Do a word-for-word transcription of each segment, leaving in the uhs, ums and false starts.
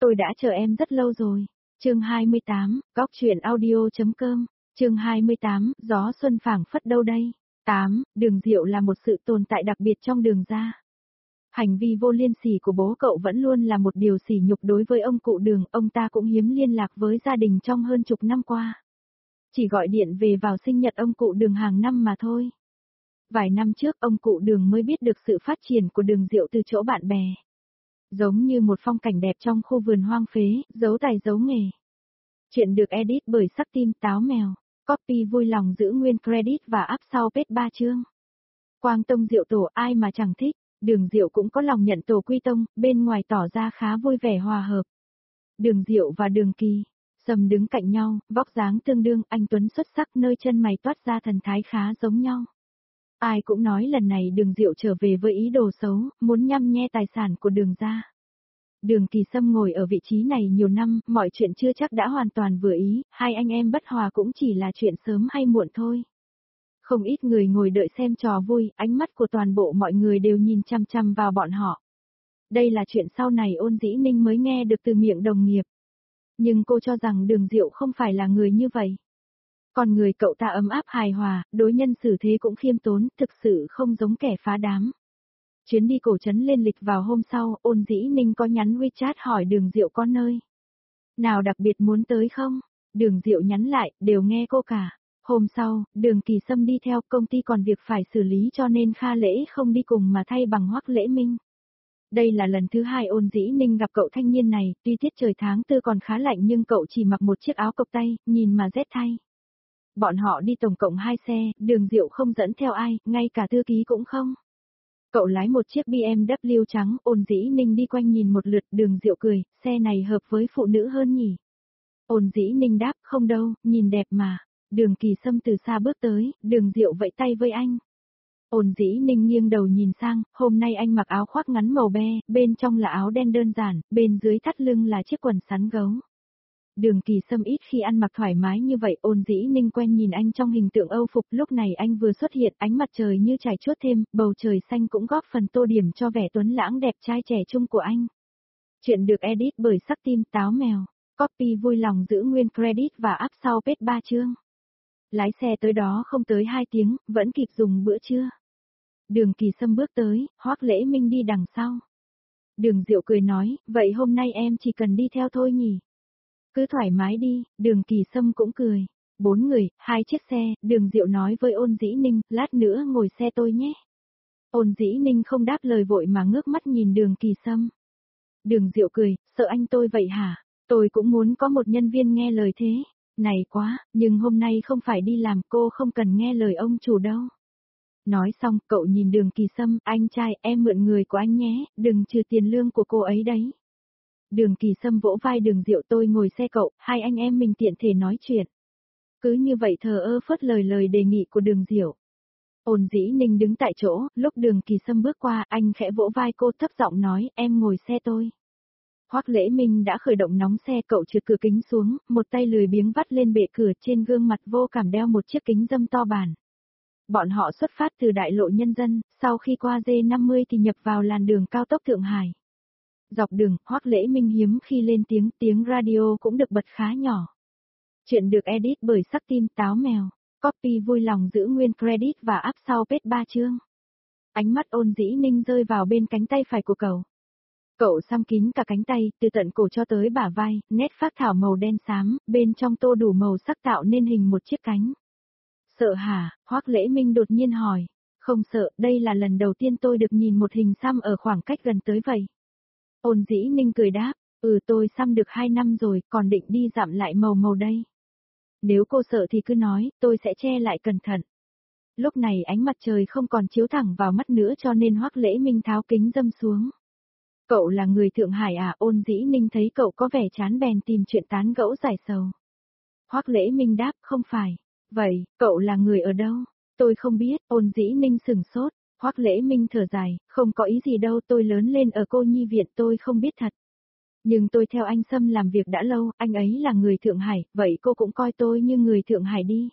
tôi đã chờ em rất lâu rồi. Chương hai mươi tám, góc truyện audio.com. Chương hai mươi tám, gió xuân phảng phất đâu đây. tám. Đường Diệu là một sự tồn tại đặc biệt trong Đường gia. Hành vi vô liêm sỉ của bố cậu vẫn luôn là một điều sỉ nhục đối với ông cụ Đường, ông ta cũng hiếm liên lạc với gia đình trong hơn chục năm qua. Chỉ gọi điện về vào sinh nhật ông cụ Đường hàng năm mà thôi. Vài năm trước ông cụ Đường mới biết được sự phát triển của Đường Diệu từ chỗ bạn bè. Giống như một phong cảnh đẹp trong khu vườn hoang phế, giấu tài giấu nghề. Chuyện được edit bởi Sắc Tim Táo Mèo. Copy vui lòng giữ nguyên credit và up sau page ba chương. Quang tông Diệu tổ ai mà chẳng thích, Đường Diệu cũng có lòng nhận tổ quy tông, bên ngoài tỏ ra khá vui vẻ hòa hợp. Đường Diệu và Đường Kỳ, Sầm đứng cạnh nhau, vóc dáng tương đương, anh tuấn xuất sắc, nơi chân mày toát ra thần thái khá giống nhau. Ai cũng nói lần này Đường Diệu trở về với ý đồ xấu, muốn nhăm nhe tài sản của Đường gia. Đường Kỳ Sâm ngồi ở vị trí này nhiều năm, mọi chuyện chưa chắc đã hoàn toàn vừa ý, hai anh em bất hòa cũng chỉ là chuyện sớm hay muộn thôi. Không ít người ngồi đợi xem trò vui, ánh mắt của toàn bộ mọi người đều nhìn chăm chăm vào bọn họ. Đây là chuyện sau này Ôn Dĩ Ninh mới nghe được từ miệng đồng nghiệp. Nhưng cô cho rằng Đường Diệu không phải là người như vậy. Còn người cậu ta ấm áp hài hòa, đối nhân xử thế cũng khiêm tốn, thực sự không giống kẻ phá đám. Chuyến đi cổ trấn lên lịch vào hôm sau, Ôn Dĩ Ninh có nhắn WeChat hỏi Đường Diệu có nơi nào đặc biệt muốn tới không? Đường Diệu nhắn lại, đều nghe cô cả. Hôm sau, Đường Kỳ Sâm đi theo, công ty còn việc phải xử lý cho nên Kha Lễ không đi cùng mà thay bằng Hoắc Lễ Minh. Đây là lần thứ hai Ôn Dĩ Ninh gặp cậu thanh niên này, tuy tiết trời tháng tư còn khá lạnh nhưng cậu chỉ mặc một chiếc áo cộc tay, nhìn mà rét thay. Bọn họ đi tổng cộng hai xe, Đường Diệu không dẫn theo ai, ngay cả thư ký cũng không. Cậu lái một chiếc bê em vê trắng, Ôn Dĩ Ninh đi quanh nhìn một lượt, Đường Diệu cười, xe này hợp với phụ nữ hơn nhỉ. Ôn Dĩ Ninh đáp, không đâu, nhìn đẹp mà. Đường Kỳ Sâm từ xa bước tới, Đường Diệu vẫy tay với anh. Ôn Dĩ Ninh nghiêng đầu nhìn sang, hôm nay anh mặc áo khoác ngắn màu be, bên trong là áo đen đơn giản, bên dưới thắt lưng là chiếc quần sắn gấu. Đường Kỳ Sâm ít khi ăn mặc thoải mái như vậy, Ôn Dĩ Ninh quen nhìn anh trong hình tượng Âu phục, lúc này anh vừa xuất hiện, ánh mặt trời như trải chuốt thêm, bầu trời xanh cũng góp phần tô điểm cho vẻ tuấn lãng đẹp trai trẻ trung của anh. Chuyện được edit bởi Sắc Tim Táo Mèo. Copy vui lòng giữ nguyên credit và up sau page ba chương. Lái xe tới đó không tới hai tiếng, vẫn kịp dùng bữa trưa. Đường Kỳ Sâm bước tới, Hoắc Lễ Minh đi đằng sau. Đường Diệu cười nói, vậy hôm nay em chỉ cần đi theo thôi nhỉ? Cứ thoải mái đi, Đường Kỳ Sâm cũng cười. Bốn người, hai chiếc xe, Đường Diệu nói với Ôn Dĩ Ninh, lát nữa ngồi xe tôi nhé. Ôn Dĩ Ninh không đáp lời vội mà ngước mắt nhìn Đường Kỳ Sâm. Đường Diệu cười, sợ anh tôi vậy hả? Tôi cũng muốn có một nhân viên nghe lời thế. Này quá, nhưng hôm nay không phải đi làm, cô không cần nghe lời ông chủ đâu. Nói xong, cậu nhìn Đường Kỳ Sâm, anh trai, em mượn người của anh nhé, đừng trừ tiền lương của cô ấy đấy. Đường Kỳ Sâm vỗ vai Đường Diệu, tôi ngồi xe cậu, hai anh em mình tiện thể nói chuyện. Cứ như vậy thờ ơ phớt lời lời đề nghị của Đường Diệu. Ôn Dĩ Ninh đứng tại chỗ, lúc Đường Kỳ Sâm bước qua, anh khẽ vỗ vai cô thấp giọng nói, em ngồi xe tôi. Hoắc Lễ Minh đã khởi động nóng xe, cậu trượt cửa kính xuống, một tay lười biếng vắt lên bệ cửa, trên gương mặt vô cảm đeo một chiếc kính râm to bản. Bọn họ xuất phát từ đại lộ Nhân dân, sau khi qua D năm mươi thì nhập vào làn đường cao tốc Thượng Hải. Dọc đường, Hoắc Lễ Minh hiếm khi lên tiếng, tiếng radio cũng được bật khá nhỏ. Chuyện được edit bởi Sắc Tim Táo Mèo. Copy vui lòng giữ nguyên credit và up sau page ba chương. Ánh mắt Ôn Dĩ Ninh rơi vào bên cánh tay phải của cậu. Cậu xăm kín cả cánh tay, từ tận cổ cho tới bả vai, nét phác thảo màu đen xám, bên trong tô đủ màu sắc tạo nên hình một chiếc cánh. Sợ hả? Hoắc Lễ Minh đột nhiên hỏi. Không sợ, đây là lần đầu tiên tôi được nhìn một hình xăm ở khoảng cách gần tới vậy. Ôn Dĩ Ninh cười đáp, ừ tôi xăm được hai năm rồi, còn định đi dặm lại màu màu đây. Nếu cô sợ thì cứ nói, tôi sẽ che lại cẩn thận. Lúc này ánh mặt trời không còn chiếu thẳng vào mắt nữa cho nên Hoắc Lễ Minh tháo kính râm xuống. Cậu là người Thượng Hải à? Ôn Dĩ Ninh thấy cậu có vẻ chán bèn tìm chuyện tán gẫu giải sầu. Hoắc Lễ Minh đáp, không phải. Vậy, cậu là người ở đâu? Tôi không biết. Ôn Dĩ Ninh sửng sốt. Hoắc Lễ Minh thở dài, không có ý gì đâu, tôi lớn lên ở cô nhi viện, tôi không biết thật. Nhưng tôi theo anh Sâm làm việc đã lâu, anh ấy là người Thượng Hải, vậy cô cũng coi tôi như người Thượng Hải đi.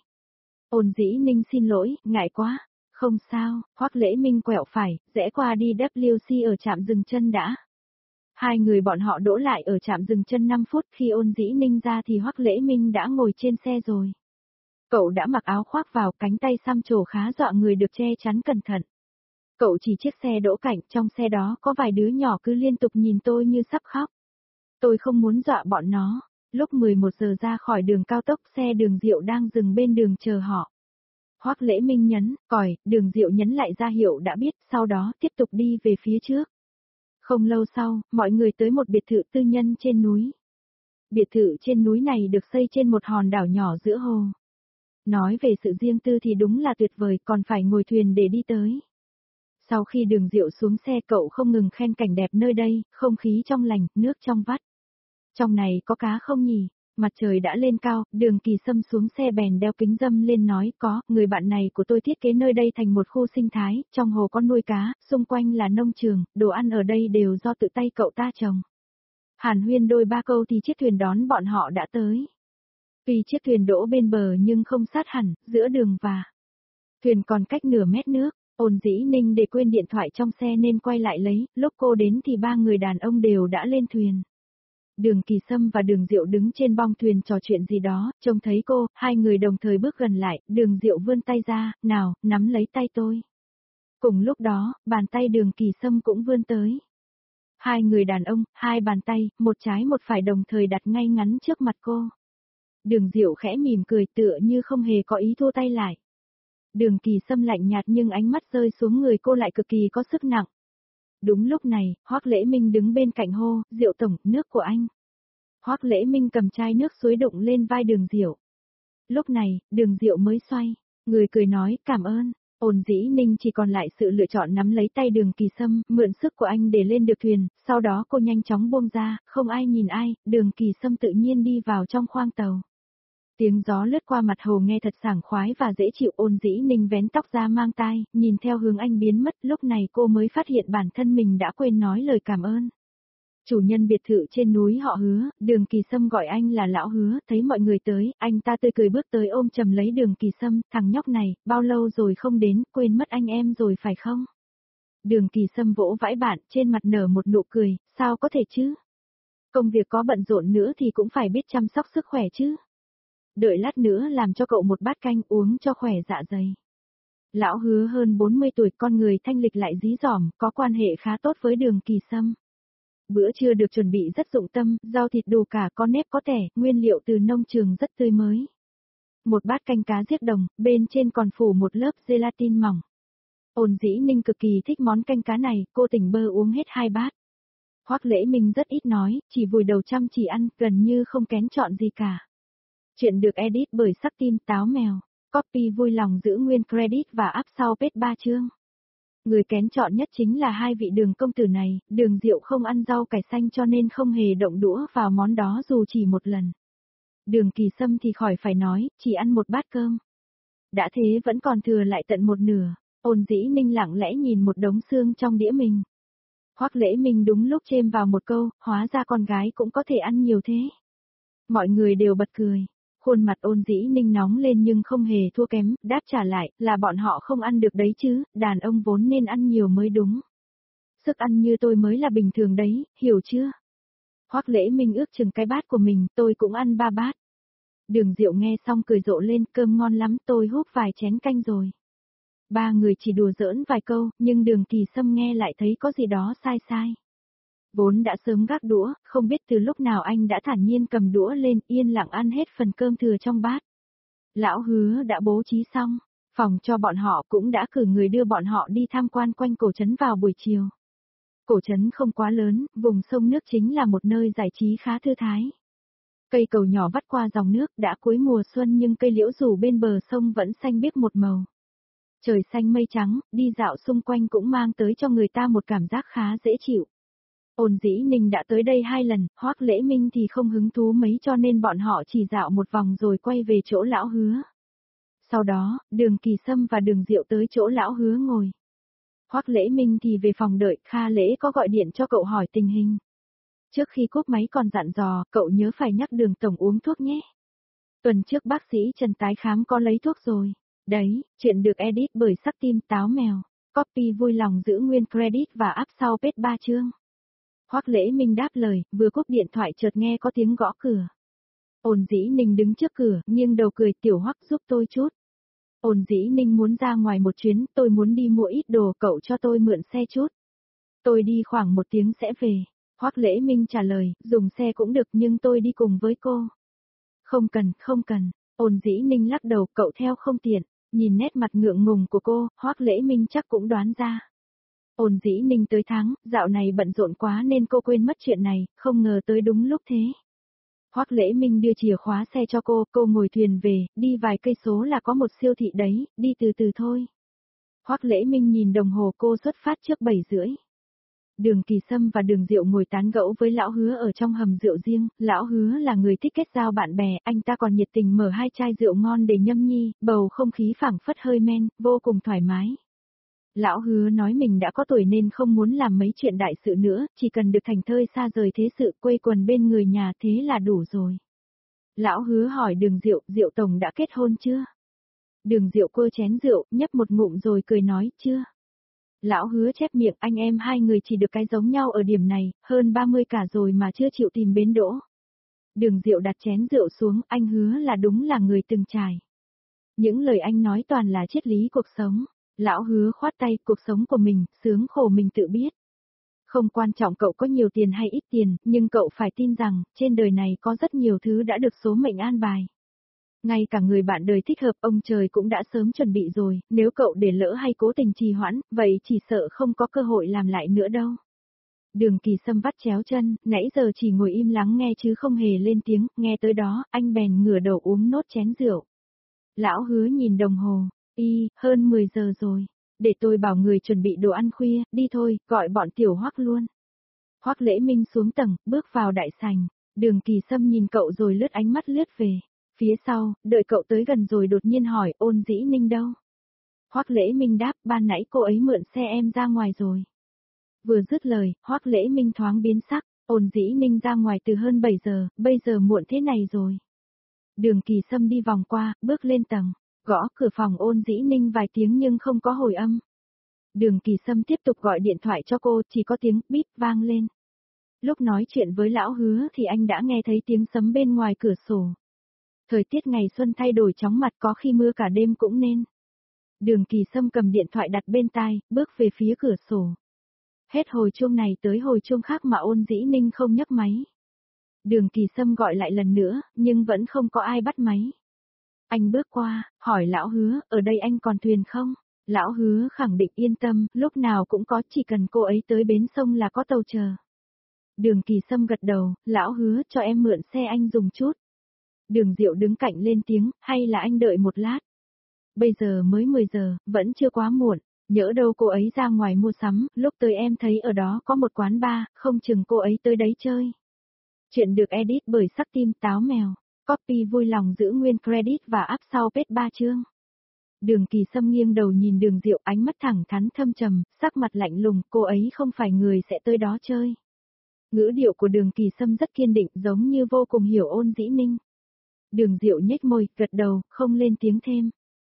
Ôn Dĩ Ninh xin lỗi, ngại quá. Không sao, Hoắc Lễ Minh quẹo phải, rẽ qua đi vê kép xê ở trạm dừng chân đã. Hai người bọn họ đỗ lại ở trạm dừng chân năm phút, khi Ôn Dĩ Ninh ra thì Hoắc Lễ Minh đã ngồi trên xe rồi. Cậu đã mặc áo khoác vào, cánh tay xăm trổ khá dọa người được che chắn cẩn thận. Cậu chỉ chiếc xe đỗ cạnh, trong xe đó có vài đứa nhỏ cứ liên tục nhìn tôi như sắp khóc. Tôi không muốn dọa bọn nó. Lúc mười một giờ ra khỏi đường cao tốc, xe Đường Diệu đang dừng bên đường chờ họ. Hoắc Lễ Minh nhấn còi, Đường Diệu nhấn lại ra hiệu đã biết, sau đó tiếp tục đi về phía trước. Không lâu sau, mọi người tới một biệt thự tư nhân trên núi. Biệt thự trên núi này được xây trên một hòn đảo nhỏ giữa hồ. Nói về sự riêng tư thì đúng là tuyệt vời, còn phải ngồi thuyền để đi tới. Sau khi Đường Diệu xuống xe, cậu không ngừng khen cảnh đẹp nơi đây, không khí trong lành, nước trong vắt. Trong này có cá không nhỉ? Mặt trời đã lên cao, Đường Kỳ Sâm xuống xe bèn đeo kính râm lên nói có, người bạn này của tôi thiết kế nơi đây thành một khu sinh thái, trong hồ có nuôi cá, xung quanh là nông trường, đồ ăn ở đây đều do tự tay cậu ta trồng. Hàn huyên đôi ba câu thì chiếc thuyền đón bọn họ đã tới. Tuy chiếc thuyền đỗ bên bờ nhưng không sát hẳn, giữa đường và thuyền còn cách nửa mét nước. Ôn Dĩ Ninh để quên điện thoại trong xe nên quay lại lấy, lúc cô đến thì ba người đàn ông đều đã lên thuyền. Đường Kỳ Sâm và Đường Diệu đứng trên bong thuyền trò chuyện gì đó, trông thấy cô, hai người đồng thời bước gần lại, Đường Diệu vươn tay ra, nào, nắm lấy tay tôi. Cùng lúc đó, bàn tay Đường Kỳ Sâm cũng vươn tới. Hai người đàn ông, hai bàn tay, một trái một phải đồng thời đặt ngay ngắn trước mặt cô. Đường Diệu khẽ mỉm cười tựa như không hề có ý thua tay lại. Đường Kỳ Sâm lạnh nhạt nhưng ánh mắt rơi xuống người cô lại cực kỳ có sức nặng. Đúng lúc này, Hoắc Lễ Minh đứng bên cạnh hô, Diệu tổng, nước của anh. Hoắc Lễ Minh cầm chai nước suối đụng lên vai Đường Diệu. Lúc này, Đường Diệu mới xoay, người cười nói, cảm ơn. Ôn Dĩ Ninh chỉ còn lại sự lựa chọn nắm lấy tay Đường Kỳ Sâm, mượn sức của anh để lên được thuyền, sau đó cô nhanh chóng buông ra, không ai nhìn ai, Đường Kỳ Sâm tự nhiên đi vào trong khoang tàu. Tiếng gió lướt qua mặt hồ nghe thật sảng khoái và dễ chịu. Ôn Dĩ Ninh vén tóc ra mang tai, nhìn theo hướng anh biến mất, lúc này cô mới phát hiện bản thân mình đã quên nói lời cảm ơn. Chủ nhân biệt thự trên núi họ Hứa, Đường Kỳ Sâm gọi anh là lão Hứa, thấy mọi người tới, anh ta tươi cười bước tới ôm chầm lấy Đường Kỳ Sâm, thằng nhóc này, bao lâu rồi không đến, quên mất anh em rồi phải không? Đường Kỳ Sâm vỗ vãi bạn, trên mặt nở một nụ cười, sao có thể chứ? Công việc có bận rộn nữa thì cũng phải biết chăm sóc sức khỏe chứ. Đợi lát nữa làm cho cậu một bát canh uống cho khỏe dạ dày. Lão Hứa hơn bốn mươi tuổi, con người thanh lịch lại dí dỏm, có quan hệ khá tốt với Đường Kỳ Sâm. Bữa trưa được chuẩn bị rất dụng tâm, rau thịt đủ cả, có nếp có tẻ, nguyên liệu từ nông trường rất tươi mới. Một bát canh cá giết đồng, bên trên còn phủ một lớp gelatin mỏng. Ôn Dĩ Ninh cực kỳ thích món canh cá này, cô tỉnh bơ uống hết hai bát. Hoắc Lễ Minh rất ít nói, chỉ vùi đầu chăm chỉ ăn, gần như không kén chọn gì cả. Chuyện được edit bởi Sắc Tim Táo Mèo. Copy vui lòng giữ nguyên credit và up sau page ba chương. Người kén chọn nhất chính là hai vị Đường công tử này, Đường Diệu không ăn rau cải xanh cho nên không hề động đũa vào món đó dù chỉ một lần. Đường Kỳ Sâm thì khỏi phải nói, chỉ ăn một bát cơm. Đã thế vẫn còn thừa lại tận một nửa. Ôn Dĩ Ninh lặng lẽ nhìn một đống xương trong đĩa mình. Hoắc Lễ Minh đúng lúc chêm vào một câu, hóa ra con gái cũng có thể ăn nhiều thế. Mọi người đều bật cười. Khuôn mặt Ôn Dĩ Ninh nóng lên nhưng không hề thua kém, đáp trả lại, là bọn họ không ăn được đấy chứ, đàn ông vốn nên ăn nhiều mới đúng. Sức ăn như tôi mới là bình thường đấy, hiểu chưa? Hoắc Lễ Minh ước chừng cái bát của mình, tôi cũng ăn ba bát. Đường Diệu nghe xong cười rộ lên, cơm ngon lắm, tôi húp vài chén canh rồi. Ba người chỉ đùa giỡn vài câu, nhưng Đường Kỳ Sâm nghe lại thấy có gì đó sai sai. Vốn đã sớm gác đũa, không biết từ lúc nào anh đã thản nhiên cầm đũa lên, yên lặng ăn hết phần cơm thừa trong bát. Lão Hứa đã bố trí xong, phòng cho bọn họ cũng đã cử người đưa bọn họ đi tham quan quanh cổ trấn vào buổi chiều. Cổ trấn không quá lớn, vùng sông nước chính là một nơi giải trí khá thư thái. Cây cầu nhỏ vắt qua dòng nước, đã cuối mùa xuân nhưng cây liễu rủ bên bờ sông vẫn xanh biếc một màu. Trời xanh mây trắng, đi dạo xung quanh cũng mang tới cho người ta một cảm giác khá dễ chịu. Ôn Dĩ Ninh đã tới đây hai lần, Hoắc Lễ Minh thì không hứng thú mấy cho nên bọn họ chỉ dạo một vòng rồi quay về chỗ lão Hứa. Sau đó, Đường Kỳ Sâm và Đường Diệu tới chỗ lão Hứa ngồi. Hoắc Lễ Minh thì về phòng đợi, Kha Lễ có gọi điện cho cậu hỏi tình hình. Trước khi cúp máy còn dặn dò, cậu nhớ phải nhắc Đường tổng uống thuốc nhé. Tuần trước bác sĩ Trần tái khám có lấy thuốc rồi. Đấy, chuyện được edit bởi Sắc Tim Táo Mèo. Copy vui lòng giữ nguyên credit và up sau page ba chương. Hoắc Lễ Minh đáp lời, vừa cúp điện thoại chợt nghe có tiếng gõ cửa. Ôn Dĩ Ninh đứng trước cửa, nghiêng đầu cười, tiểu Hoắc giúp tôi chút. Ôn Dĩ Ninh muốn ra ngoài một chuyến, tôi muốn đi mua ít đồ, cậu cho tôi mượn xe chút. Tôi đi khoảng một tiếng sẽ về. Hoắc Lễ Minh trả lời, dùng xe cũng được nhưng tôi đi cùng với cô. Không cần, không cần. Ôn Dĩ Ninh lắc đầu, cậu theo không tiện. Nhìn nét mặt ngượng ngùng của cô, Hoắc Lễ Minh chắc cũng đoán ra. Ôn Dĩ Ninh tới tháng, dạo này bận rộn quá nên cô quên mất chuyện này, không ngờ tới đúng lúc thế. Hoắc Lễ Minh đưa chìa khóa xe cho cô, cô ngồi thuyền về, đi vài cây số là có một siêu thị đấy, đi từ từ thôi. Hoắc Lễ Minh nhìn đồng hồ, cô xuất phát trước bảy rưỡi. Đường Kỳ Sâm và Đường Diệu ngồi tán gẫu với Lão Hứa ở trong hầm rượu riêng, Lão Hứa là người thích kết giao bạn bè, anh ta còn nhiệt tình mở hai chai rượu ngon để nhâm nhi, bầu không khí phảng phất hơi men, vô cùng thoải mái. Lão Hứa nói mình đã có tuổi nên không muốn làm mấy chuyện đại sự nữa, chỉ cần được thành thơi xa rời thế sự, quây quần bên người nhà thế là đủ rồi. Lão Hứa hỏi Đường Diệu, Diệu Tổng đã kết hôn chưa? Đường Diệu quơ chén rượu, nhấp một ngụm rồi cười nói, chưa. Lão Hứa chép miệng, anh em hai người chỉ được cái giống nhau ở điểm này, hơn ba mươi cả rồi mà chưa chịu tìm bến đỗ. Đường Diệu đặt chén rượu xuống, anh hứa là đúng là người từng trải. Những lời anh nói toàn là triết lý cuộc sống. Lão Hứa khoát tay, cuộc sống của mình, sướng khổ mình tự biết. Không quan trọng cậu có nhiều tiền hay ít tiền, nhưng cậu phải tin rằng, trên đời này có rất nhiều thứ đã được số mệnh an bài. Ngay cả người bạn đời thích hợp ông trời cũng đã sớm chuẩn bị rồi, nếu cậu để lỡ hay cố tình trì hoãn, vậy chỉ sợ không có cơ hội làm lại nữa đâu. Đường Kỳ Sâm vắt chéo chân, nãy giờ chỉ ngồi im lắng nghe chứ không hề lên tiếng, nghe tới đó, anh bèn ngửa đầu uống nốt chén rượu. Lão Hứa nhìn đồng hồ, y, hơn mười giờ rồi, để tôi bảo người chuẩn bị đồ ăn khuya, đi thôi, gọi bọn tiểu Hoắc luôn. Hoắc Lễ Minh xuống tầng, bước vào đại sảnh, Đường Kỳ Sâm nhìn cậu rồi lướt ánh mắt lướt về. Phía sau, đợi cậu tới gần rồi đột nhiên hỏi, Ôn Dĩ Ninh đâu? Hoắc Lễ Minh đáp, ban nãy cô ấy mượn xe em ra ngoài rồi. Vừa dứt lời, Hoắc Lễ Minh thoáng biến sắc, Ôn Dĩ Ninh ra ngoài từ hơn bảy giờ, bây giờ muộn thế này rồi. Đường Kỳ Sâm đi vòng qua, bước lên tầng, gõ cửa phòng Ôn Dĩ Ninh vài tiếng nhưng không có hồi âm. Đường Kỳ Sâm tiếp tục gọi điện thoại cho cô, chỉ có tiếng bíp vang lên. Lúc nói chuyện với Lão Hứa thì anh đã nghe thấy tiếng sấm bên ngoài cửa sổ. Thời tiết ngày xuân thay đổi chóng mặt, có khi mưa cả đêm cũng nên. Đường Kỳ Sâm cầm điện thoại đặt bên tai, bước về phía cửa sổ. Hết hồi chuông này tới hồi chuông khác mà Ôn Dĩ Ninh không nhấc máy. Đường Kỳ Sâm gọi lại lần nữa, nhưng vẫn không có ai bắt máy. Anh bước qua, hỏi Lão Hứa, ở đây anh còn thuyền không? Lão Hứa khẳng định yên tâm, lúc nào cũng có, chỉ cần cô ấy tới bến sông là có tàu chờ. Đường Kỳ Sâm gật đầu, Lão Hứa cho em mượn xe anh dùng chút. Đường Diệu đứng cạnh lên tiếng, hay là anh đợi một lát? Bây giờ mới mười giờ, vẫn chưa quá muộn, nhỡ đâu cô ấy ra ngoài mua sắm, lúc tới em thấy ở đó có một quán bar, không chừng cô ấy tới đấy chơi. Chuyện được edit bởi Sắc Tim Táo Mèo, copy vui lòng giữ nguyên credit và up sau page ba chương. Đường Kỳ Sâm nghiêng đầu nhìn Đường Diệu, ánh mắt thẳng thắn thâm trầm, sắc mặt lạnh lùng, cô ấy không phải người sẽ tới đó chơi. Ngữ điệu của Đường Kỳ Sâm rất kiên định, giống như vô cùng hiểu Ôn Dĩ Ninh. Đường Diệu nhếch môi, gật đầu, không lên tiếng thêm.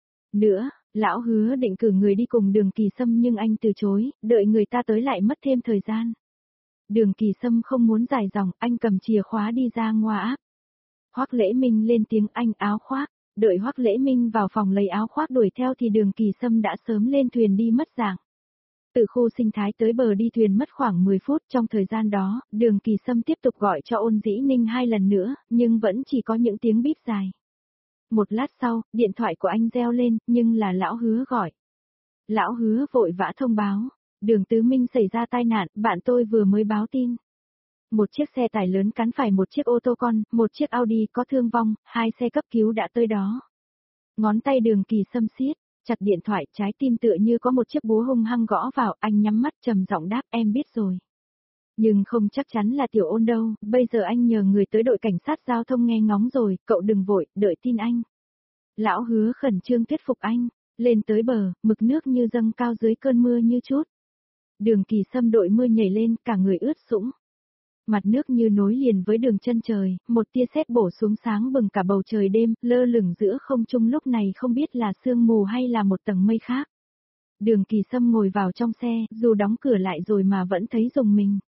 Nữa, Lão Hứa định cử người đi cùng Đường Kỳ Sâm nhưng anh từ chối, đợi người ta tới lại mất thêm thời gian. Đường Kỳ Sâm không muốn dài dòng, anh cầm chìa khóa đi ra ngoài áp. Hoắc Lễ Minh lên tiếng, anh áo khoác, đợi Hoắc Lễ Minh vào phòng lấy áo khoác đuổi theo thì Đường Kỳ Sâm đã sớm lên thuyền đi mất dạng. Từ khu sinh thái tới bờ đi thuyền mất khoảng mười phút, trong thời gian đó, Đường Kỳ Sâm tiếp tục gọi cho Ôn Dĩ Ninh hai lần nữa, nhưng vẫn chỉ có những tiếng bíp dài. Một lát sau, điện thoại của anh reo lên, nhưng là Lão Hứa gọi. Lão Hứa vội vã thông báo, Đường Tứ Minh xảy ra tai nạn, bạn tôi vừa mới báo tin. Một chiếc xe tải lớn cắn phải một chiếc ô tô con, một chiếc Audi có thương vong, hai xe cấp cứu đã tới đó. Ngón tay Đường Kỳ Sâm siết chặt điện thoại, trái tim tựa như có một chiếc búa hung hăng gõ vào, anh nhắm mắt trầm giọng đáp, em biết rồi. Nhưng không chắc chắn là Tiểu Ôn đâu, bây giờ anh nhờ người tới đội cảnh sát giao thông nghe ngóng rồi, cậu đừng vội, đợi tin anh. Lão Hứa khẩn trương thuyết phục anh, lên tới bờ, mực nước như dâng cao dưới cơn mưa như chút. Đường Kỳ Sâm đội mưa nhảy lên, cả người ướt sũng. Mặt nước như nối liền với đường chân trời, một tia sét bổ xuống sáng bừng cả bầu trời đêm, lơ lửng giữa không trung lúc này không biết là sương mù hay là một tầng mây khác. Đường Kỳ Sâm ngồi vào trong xe, dù đóng cửa lại rồi mà vẫn thấy rùng mình.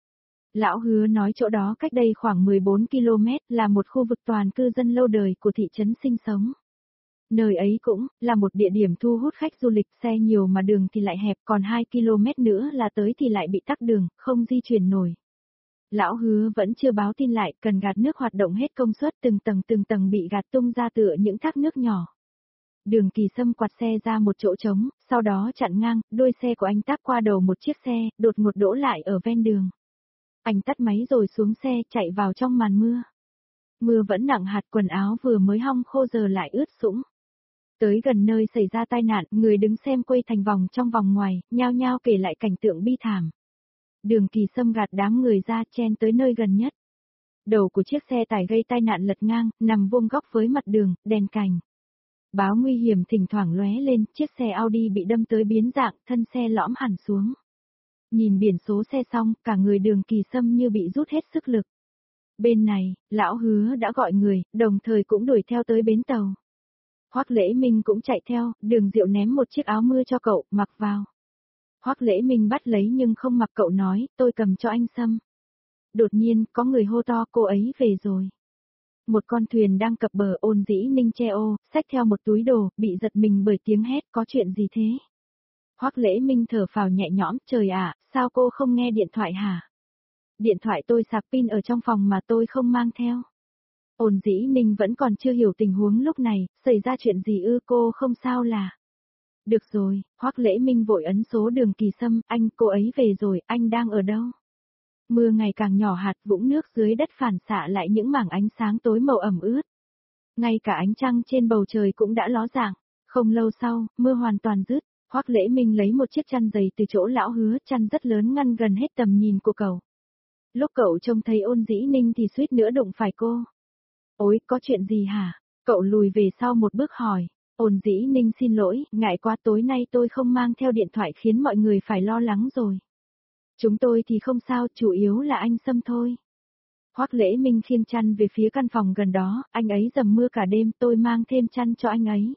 Lão Hứa nói chỗ đó cách đây khoảng mười bốn ki lô mét là một khu vực toàn cư dân lâu đời của thị trấn sinh sống. Nơi ấy cũng là một địa điểm thu hút khách du lịch, xe nhiều mà đường thì lại hẹp, còn hai ki lô mét nữa là tới thì lại bị tắc đường, không di chuyển nổi. Lão Hứa vẫn chưa báo tin lại, cần gạt nước hoạt động hết công suất, từng tầng từng tầng bị gạt tung ra tựa những thác nước nhỏ. Đường Kỳ Sâm quạt xe ra một chỗ trống, sau đó chặn ngang, đuôi xe của anh tác qua đầu một chiếc xe, đột ngột đỗ lại ở ven đường. Anh tắt máy rồi xuống xe, chạy vào trong màn mưa. Mưa vẫn nặng hạt, quần áo vừa mới hong khô giờ lại ướt sũng. Tới gần nơi xảy ra tai nạn, người đứng xem quay thành vòng trong vòng ngoài, nhao nhao kể lại cảnh tượng bi thảm. Đường Kỳ Sâm gạt đám người ra, chen tới nơi gần nhất. Đầu của chiếc xe tải gây tai nạn lật ngang, nằm vuông góc với mặt đường, đèn cành. Báo nguy hiểm thỉnh thoảng lóe lên, chiếc xe Audi bị đâm tới biến dạng, thân xe lõm hẳn xuống. Nhìn biển số xe xong, cả người Đường Kỳ Sâm như bị rút hết sức lực. Bên này, Lão Hứa đã gọi người, đồng thời cũng đuổi theo tới bến tàu. Hoắc Lễ Minh cũng chạy theo, Đường Diệu ném một chiếc áo mưa cho cậu, mặc vào. Hoắc Lễ Minh bắt lấy nhưng không mặc, cậu nói, tôi cầm cho anh Sâm. Đột nhiên, có người hô to, cô ấy về rồi. Một con thuyền đang cập bờ, Ôn Dĩ Ninh che ô, xách theo một túi đồ, bị giật mình bởi tiếng hét, có chuyện gì thế? Hoắc Lễ Minh thở phào nhẹ nhõm, trời ạ, sao cô không nghe điện thoại hả? Điện thoại tôi sạc pin ở trong phòng mà tôi không mang theo. Ôn Dĩ Ninh vẫn còn chưa hiểu tình huống lúc này, xảy ra chuyện gì ư, cô không sao là? Được rồi, Hoắc Lễ Minh vội ấn số Đường Kỳ Sâm, anh, cô ấy về rồi, anh đang ở đâu? Mưa ngày càng nhỏ, hạt vũng nước dưới đất phản xạ lại những mảng ánh sáng tối màu ẩm ướt. Ngay cả ánh trăng trên bầu trời cũng đã ló dạng. Không lâu sau, mưa hoàn toàn dứt. Hoắc Lễ Minh lấy một chiếc chăn dày từ chỗ Lão Hứa, chăn rất lớn ngăn gần hết tầm nhìn của cậu. Lúc cậu trông thấy Ôn Dĩ Ninh thì suýt nữa đụng phải cô. Ôi, có chuyện gì hả? Cậu lùi về sau một bước hỏi. Ôn Dĩ Ninh xin lỗi, ngại quá, tối nay tôi không mang theo điện thoại khiến mọi người phải lo lắng rồi. Chúng tôi thì không sao, chủ yếu là anh Sâm thôi. Hoắc Lễ Minh khiêng chăn về phía căn phòng gần đó, anh ấy dầm mưa cả đêm, tôi mang thêm chăn cho anh ấy.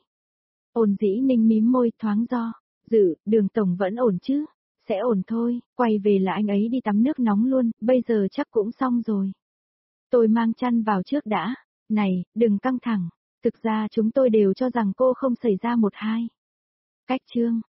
Ôn Dĩ Ninh mím môi, thoáng do dự, Đường tổng vẫn ổn chứ? Sẽ ổn thôi, quay về là anh ấy đi tắm nước nóng luôn, bây giờ chắc cũng xong rồi. Tôi mang chăn vào trước đã. Này, đừng căng thẳng, thực ra chúng tôi đều cho rằng cô không xảy ra một hai. Cách chương